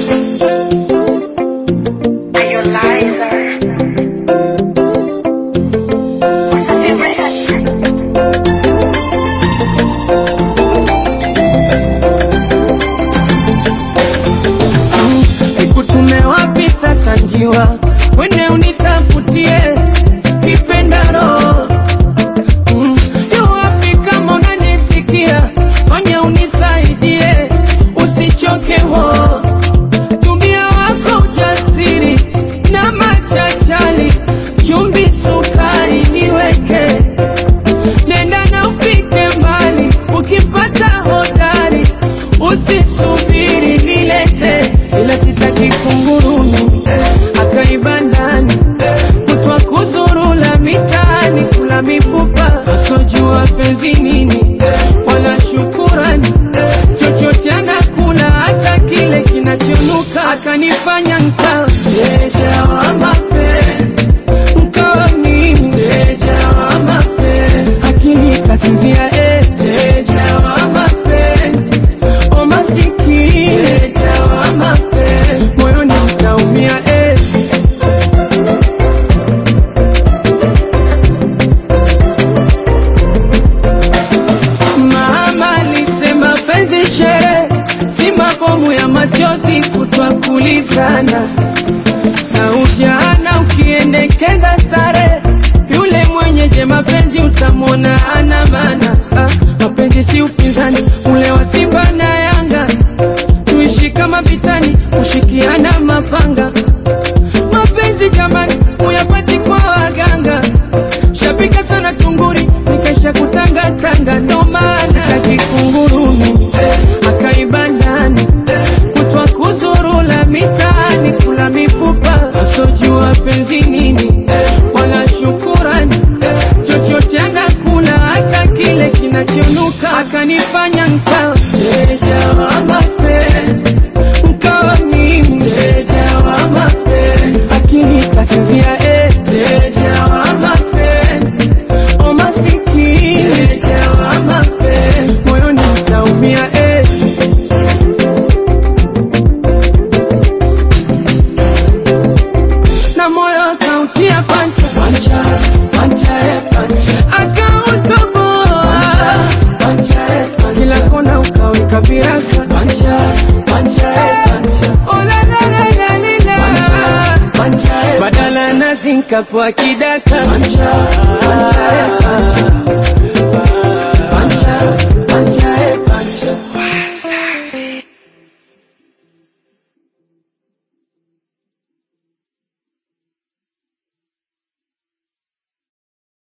Sanjiwa wende unitafutie kipendaro yu wapi kama unanisikia fanya unisaidie usichoke ho tumia wako ujasiri na machachali chumbi sukari niweke nenda na ufike mbali ukipata hodari usisubiri nilete ila sitaki kungurumi akaibandani kutwa kuzurula mitaani kula mifupa asojua penzi nini wala shukurani chochote anakula hata kile kinachonuka akanifanya nkawa mteja wa mapenzi nkawa mimi mteja wa mapenzi akili kasinzia mteja wa mapenzi o masikini mteja wa mapenzi moyoni mtaumia mama alisema penzi shere si mabomu ya machozi kutwa kulizana na ujana ukiendekeza stare yule mwenyeje mapenzi utamwona ana maana mapenzi si upinzani ule wa Simba na Yanga tuishi kama vitani ushikiana mapanga mapenzi jamani uyapati kwa waganga shabika sana tunguri nikaisha kutangatanga ndo maana akikungurumi akaibandani kutwa kuzurula mitaani kula mifupa asojua penzi nini wala shukurani chochote anakula hata kile kinachonuka akanifanya nkawa mteja wa mapenzi nkawa mimi mteja wa mapenzi akili kasinzia mteja wa mapenzi o masikini mteja wa mapenzi moyoni mtaumia na moyo kautia pancha pancha pancha pancha akautoboa pancha pancha kila kona ukaweka viraka pancha pancha pancha ola la la la la pancha badala nazi nkapwa kidaka pancha pancha pancha pancha